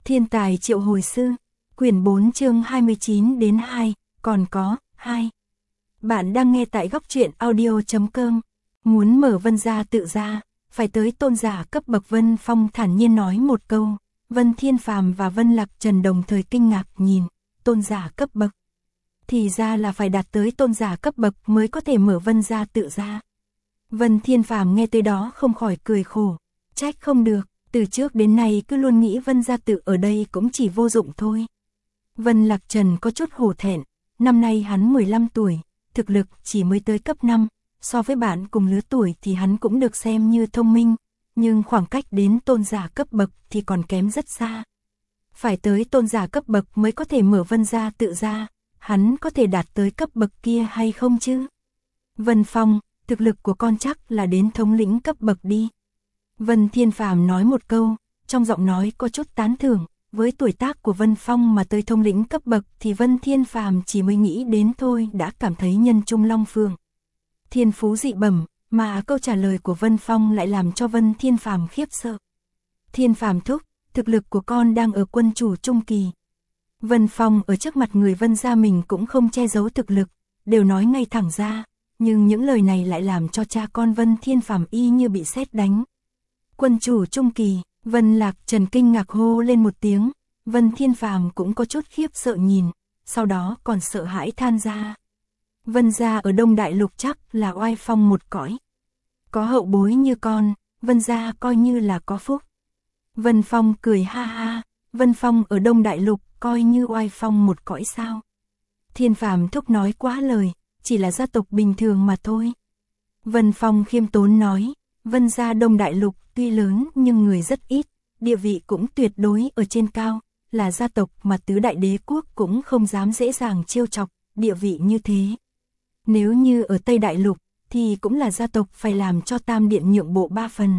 Thiên tài triệu hồi sư, quyển 4 chương 29 đến 2, còn có 2. Bạn đang nghe tại góc truyện audio.com. Muốn mở Vân gia tự ra, phải tới tôn giả cấp bậc. Vân Phong thản nhiên nói một câu. Vân Thiên Phàm và Vân Lạc Trần đồng thời kinh ngạc nhìn, tôn giả cấp bậc. Thì ra là phải đạt tới tôn giả cấp bậc mới có thể mở Vân gia tự ra. Vân Thiên Phàm nghe tới đó không khỏi cười khổ, trách không được, từ trước đến nay cứ luôn nghĩ Vân gia tự ở đây cũng chỉ vô dụng thôi. Vân Lạc Trần có chút hổ thẹn, năm nay hắn 15 tuổi, thực lực chỉ mới tới cấp 5, so với bạn cùng lứa tuổi thì hắn cũng được xem như thông minh, nhưng khoảng cách đến tôn giả cấp bậc thì còn kém rất xa. Phải tới tôn giả cấp bậc mới có thể mở Vân gia tự ra, hắn có thể đạt tới cấp bậc kia hay không chứ? Vân Phong, thực lực của con chắc là đến thống lĩnh cấp bậc đi. Vân Thiên Phàm nói một câu, trong giọng nói có chút tán thưởng, với tuổi tác của Vân Phong mà tới thống lĩnh cấp bậc thì Vân Thiên Phàm chỉ mới nghĩ đến thôi đã cảm thấy nhân trung long phượng. Thiên phú dị bẩm, mà câu trả lời của Vân Phong lại làm cho Vân Thiên Phàm khiếp sợ. Thiên Phàm thúc, thực lực của con đang ở quân chủ trung kỳ. Vân Phong ở trước mặt người Vân gia mình cũng không che giấu thực lực, đều nói ngay thẳng ra, nhưng những lời này lại làm cho cha con Vân Thiên Phàm y như bị sét đánh. Quân chủ trung kỳ, Vân Lạc Trần kinh ngạc hô lên một tiếng, Vân Thiên Phàm cũng có chút khiếp sợ nhìn, sau đó còn sợ hãi than ra. Vân gia ở Đông Đại Lục chắc là oai phong một cõi. Có hậu bối như con, Vân gia coi như là có phúc. Vân Phong cười ha ha, Vân Phong ở Đông Đại Lục coi như oai phong một cõi sao? Thiên Phàm thúc nói quá lời, chỉ là gia tộc bình thường mà thôi. Vân Phong khiêm tốn nói, Vân gia Đông Đại Lục tuy lớn nhưng người rất ít, địa vị cũng tuyệt đối ở trên cao, là gia tộc mà tứ đại đế quốc cũng không dám dễ dàng trêu chọc, địa vị như thế. Nếu như ở Tây Đại Lục, thì cũng là gia tộc phải làm cho Tam Điện nhượng bộ 3 phần.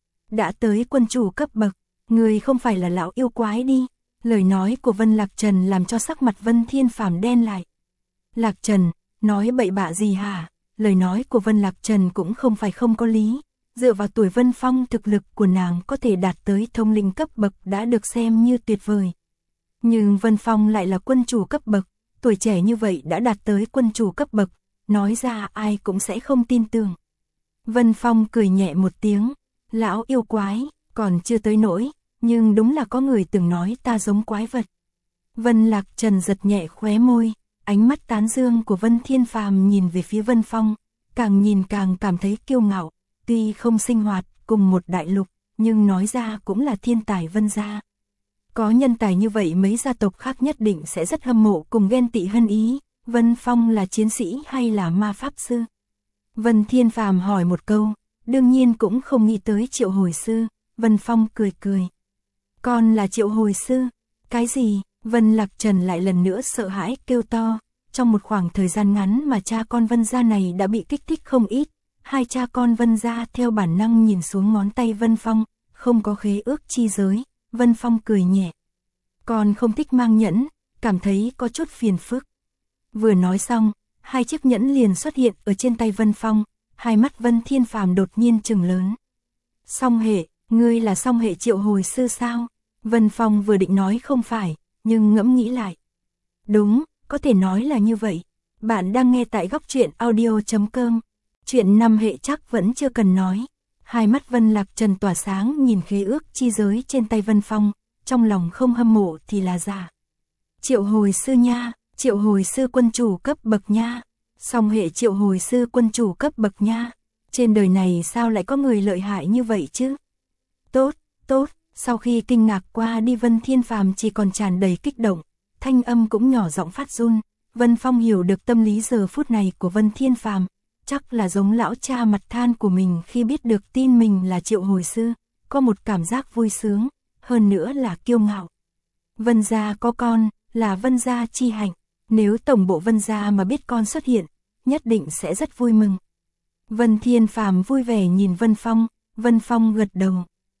Đã tới quân chủ cấp bậc, người không phải là lão yêu quái đi. Lời nói của Vân Lạc Trần làm cho sắc mặt Vân Thiên Phàm đen lại. Lạc Trần, nói bậy bạ gì hả? Lời nói của Vân Lạc Trần cũng không phải không có lý. Dựa vào tuổi Vân Phong thực lực của nàng có thể đạt tới thông linh cấp bậc đã được xem như tuyệt vời. Nhưng Vân Phong lại là quân chủ cấp bậc, tuổi trẻ như vậy đã đạt tới quân chủ cấp bậc, nói ra ai cũng sẽ không tin tưởng. Vân Phong cười nhẹ một tiếng, lão yêu quái, còn chưa tới nỗi, nhưng đúng là có người từng nói ta giống quái vật. Vân Lạc Trần giật nhẹ khóe môi, ánh mắt tán dương của Vân Thiên Phàm nhìn về phía Vân Phong, càng nhìn càng cảm thấy kiêu ngạo, tuy không sinh hoạt cùng một đại lục, nhưng nói ra cũng là thiên tài Vân gia. Có nhân tài như vậy mấy gia tộc khác nhất định sẽ rất hâm mộ cùng ghen tị hân ý. Vân Phong là chiến sĩ hay là ma pháp sư? Vân Thiên Phàm hỏi một câu, đương nhiên cũng không nghĩ tới triệu hồi sư. Vân Phong cười cười. Con là triệu hồi sư? Cái gì? Vân Lạc Trần lại lần nữa sợ hãi kêu to. Trong một khoảng thời gian ngắn mà cha con Vân gia này đã bị kích thích không ít. Hai cha con Vân gia theo bản năng nhìn xuống ngón tay Vân Phong, không có khế ước chi giới. Vân Phong cười nhẹ. Con không thích mang nhẫn, cảm thấy có chút phiền phức. Vừa nói xong, hai chiếc nhẫn liền xuất hiện ở trên tay Vân Phong, hai mắt Vân Thiên Phàm đột nhiên trừng lớn. Song hệ, ngươi là song hệ triệu hồi sư sao? Vân Phong vừa định nói không phải, nhưng ngẫm nghĩ lại. Đúng, có thể nói là như vậy. Bạn đang nghe tại góc truyện audio.com. Chuyện 5 hệ chắc vẫn chưa cần nói. Hai mắt Vân Lạc Trần tỏa sáng nhìn khế ước chi giới trên tay Vân Phong, trong lòng không hâm mộ thì là giả. Triệu hồi sư nha, triệu hồi sư quân chủ cấp bậc nha, song hệ triệu hồi sư quân chủ cấp bậc nha. Trên đời này sao lại có người lợi hại như vậy chứ? Tốt, tốt, sau khi kinh ngạc qua đi Vân Thiên Phàm chỉ còn tràn đầy kích động, thanh âm cũng nhỏ giọng phát run. Vân Phong hiểu được tâm lý giờ phút này của Vân Thiên Phàm, chắc là giống lão cha mặt than của mình khi biết được tin mình là triệu hồi sư, có một cảm giác vui sướng, hơn nữa là kiêu ngạo. Vân gia có con, là Vân gia chi hạnh, nếu tổng bộ Vân gia mà biết con xuất hiện, nhất định sẽ rất vui mừng. Vân Thiên Phàm vui vẻ nhìn Vân Phong gật đầu.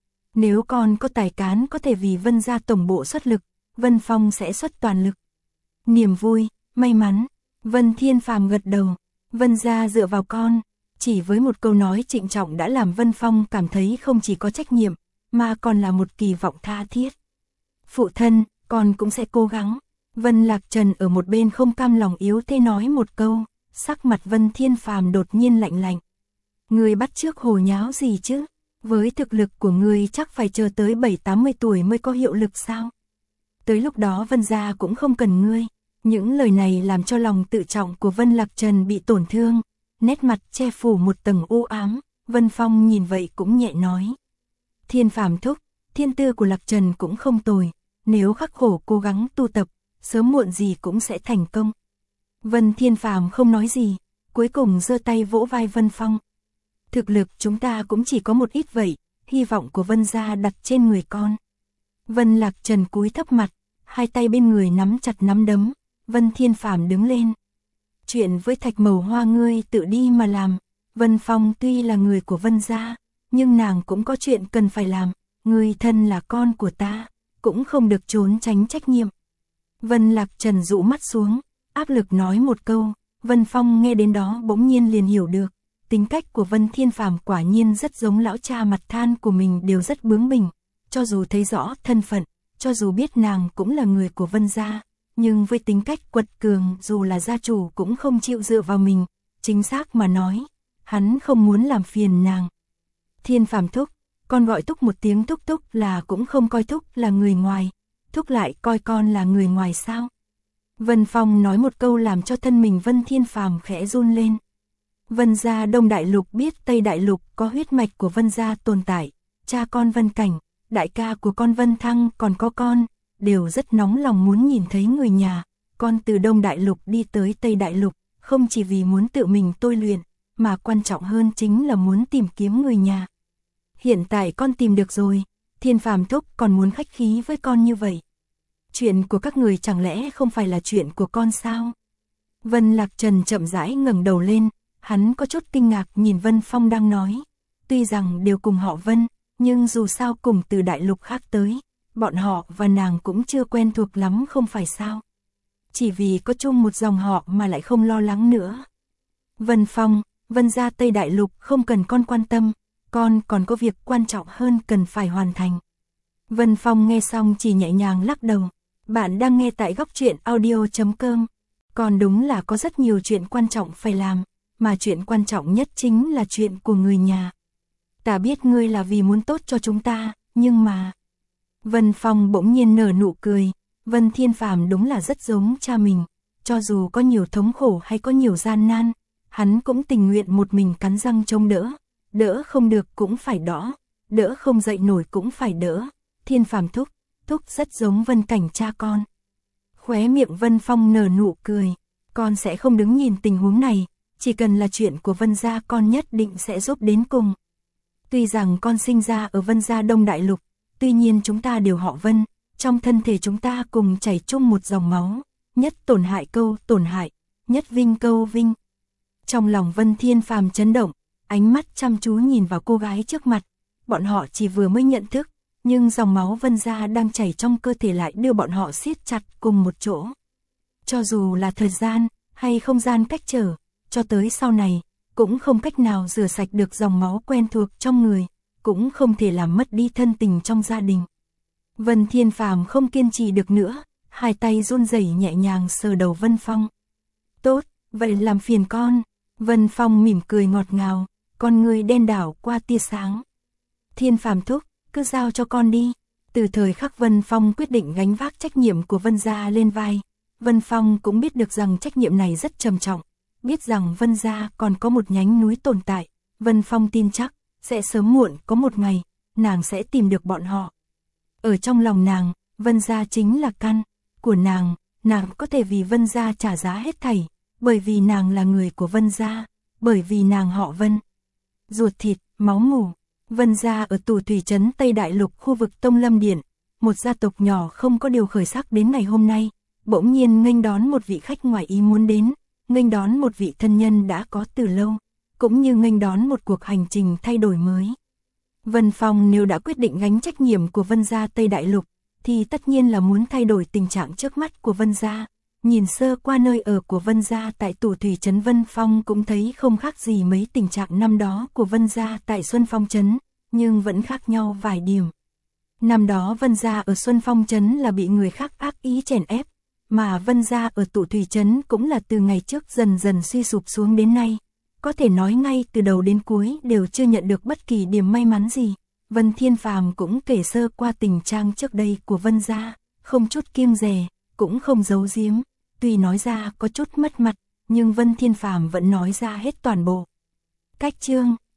Nếu con có tài cán có thể vì Vân gia tổng bộ xuất lực, Vân Phong sẽ xuất toàn lực. Niềm vui, may mắn, Vân Thiên Phàm gật đầu. Vân gia dựa vào con, chỉ với một câu nói trịnh trọng đã làm Vân Phong cảm thấy không chỉ có trách nhiệm, mà còn là một kỳ vọng tha thiết. Phụ thân, con cũng sẽ cố gắng. Vân Lạc Trần ở một bên không cam lòng yếu thế nói một câu, sắc mặt Vân Thiên Phàm đột nhiên lạnh lạnh. Người bắt chước hồ nháo gì chứ? Với thực lực của người chắc phải chờ tới 7-80 tuổi mới có hiệu lực sao? Tới lúc đó Vân gia cũng không cần ngươi. Những lời này làm cho lòng tự trọng của Vân Lạc Trần bị tổn thương, nét mặt che phủ một tầng u ám. Vân Phong nhìn vậy cũng nhẹ nói. Thiên Phàm thúc, thiên tư của Lạc Trần cũng không tồi, nếu khắc khổ cố gắng tu tập, sớm muộn gì cũng sẽ thành công. Vân Thiên Phàm không nói gì, cuối cùng giơ tay vỗ vai Vân Phong. Thực lực chúng ta cũng chỉ có một ít vậy, hy vọng của Vân gia đặt trên người con. Vân Lạc Trần cúi thấp mặt, hai tay bên người nắm chặt nắm đấm. Vân Thiên Phàm đứng lên. Chuyện với Thạch Mầu Hoa ngươi tự đi mà làm. Vân Phong tuy là người của Vân gia, nhưng nàng cũng có chuyện cần phải làm. Ngươi thân là con của ta, cũng không được trốn tránh trách nhiệm. Vân Lạc Trần dụ mắt xuống, áp lực nói một câu. Vân Phong nghe đến đó bỗng nhiên liền hiểu được. Tính cách của Vân Thiên Phàm quả nhiên rất giống lão cha mặt than của mình, đều rất bướng bỉnh. Cho dù thấy rõ thân phận, cho dù biết nàng cũng là người của Vân gia, nhưng với tính cách quật cường dù là gia chủ cũng không chịu dựa vào mình. Chính xác mà nói, hắn không muốn làm phiền nàng. Thiên Phàm thúc, con gọi thúc một tiếng thúc thúc là cũng không coi thúc là người ngoài, thúc lại coi con là người ngoài sao? Vân Phong nói một câu làm cho thân mình Vân Thiên Phàm khẽ run lên. Vân gia Đông Đại Lục biết Tây Đại Lục có huyết mạch của Vân gia tồn tại, cha con Vân Cảnh, đại ca của con Vân Thăng còn có con, đều rất nóng lòng muốn nhìn thấy người nhà. Con từ Đông Đại Lục đi tới Tây Đại Lục, không chỉ vì muốn tự mình tôi luyện, mà quan trọng hơn chính là muốn tìm kiếm người nhà. Hiện tại con tìm được rồi, Thiên Phàm thúc còn muốn khách khí với con như vậy. Chuyện của các người chẳng lẽ không phải là chuyện của con sao? Vân Lạc Trần chậm rãi ngẩng đầu lên, hắn có chút kinh ngạc nhìn Vân Phong đang nói. Tuy rằng đều cùng họ Vân, nhưng dù sao cùng từ đại lục khác tới, bọn họ và nàng cũng chưa quen thuộc lắm không phải sao? Chỉ vì có chung một dòng họ mà lại không lo lắng nữa. Vân Phong, Vân gia Tây Đại Lục không cần con quan tâm, con còn có việc quan trọng hơn cần phải hoàn thành. Vân Phong nghe xong chỉ nhẹ nhàng lắc đầu. Bạn đang nghe tại Góc Truyện Audio.com. Còn đúng là có rất nhiều chuyện quan trọng phải làm, mà chuyện quan trọng nhất chính là chuyện của người nhà. Ta biết ngươi là vì muốn tốt cho chúng ta, nhưng mà... Vân Phong bỗng nhiên nở nụ cười. Vân Thiên Phàm đúng là rất giống cha mình. Cho dù có nhiều thống khổ hay có nhiều gian nan, hắn cũng tình nguyện một mình cắn răng chống đỡ. Đỡ không được cũng phải đỡ, đỡ không dậy nổi cũng phải đỡ. Thiên Phàm thúc rất giống Vân Cảnh cha con. Khóe miệng Vân Phong nở nụ cười. Con sẽ không đứng nhìn tình huống này, chỉ cần là chuyện của Vân gia con nhất định sẽ giúp đến cùng. Tuy rằng con sinh ra ở Vân gia Đông Đại Lục, tuy nhiên chúng ta đều họ Vân, trong thân thể chúng ta cùng chảy chung một dòng máu, nhất tổn hại câu tổn hại, nhất vinh câu vinh. Trong lòng Vân Thiên Phàm chấn động, ánh mắt chăm chú nhìn vào cô gái trước mặt. Bọn họ chỉ vừa mới nhận thức, nhưng dòng máu Vân gia đang chảy trong cơ thể lại đưa bọn họ siết chặt cùng một chỗ. Cho dù là thời gian hay không gian cách trở, cho tới sau này, cũng không cách nào rửa sạch được dòng máu quen thuộc trong người, cũng không thể làm mất đi thân tình trong gia đình. Vân Thiên Phàm không kiên trì được nữa, hai tay run rẩy nhẹ nhàng sờ đầu Vân Phong. Tốt, vậy làm phiền con. Vân Phong mỉm cười ngọt ngào, con người đen đảo qua tia sáng. Thiên Phàm thúc, cứ giao cho con đi. Từ thời khắc Vân Phong quyết định gánh vác trách nhiệm của Vân gia lên vai, Vân Phong cũng biết được rằng trách nhiệm này rất trầm trọng, biết rằng Vân gia còn có một nhánh núi tồn tại. Vân Phong tin chắc, sẽ sớm muộn có một ngày, nàng sẽ tìm được bọn họ. Ở trong lòng nàng, Vân gia chính là căn của nàng có thể vì Vân gia trả giá hết thảy, bởi vì nàng là người của Vân gia, bởi vì nàng họ Vân. Ruột thịt, máu mủ. Vân gia ở Tù Thủy trấn Tây Đại Lục khu vực Tông Lâm Điện, một gia tộc nhỏ không có điều khởi sắc đến ngày hôm nay, bỗng nhiên nghênh đón một vị khách ngoài ý muốn đến, nghênh đón một vị thân nhân đã có từ lâu, cũng như nghênh đón một cuộc hành trình thay đổi mới. Vân Phong nếu đã quyết định gánh trách nhiệm của Vân gia Tây Đại Lục, thì tất nhiên là muốn thay đổi tình trạng trước mắt của Vân gia. Nhìn sơ qua nơi ở của Vân gia tại Tù Thủy trấn, Vân Phong cũng thấy không khác gì mấy tình trạng năm đó của Vân gia tại Xuân Phong trấn, nhưng vẫn khác nhau vài điểm. Năm đó Vân gia ở Xuân Phong trấn là bị người khác ác ý chèn ép, mà Vân gia ở Tụ Thủy trấn cũng là từ ngày trước dần dần suy sụp xuống đến nay. Có thể nói ngay từ đầu đến cuối đều chưa nhận được bất kỳ điểm may mắn gì. Vân Thiên Phàm cũng kể sơ qua tình trạng trước đây của Vân gia, không chút kiêng dè, cũng không giấu giếm. Tuy nói ra có chút mất mặt, nhưng Vân Thiên Phàm vẫn nói ra hết toàn bộ. Cách chương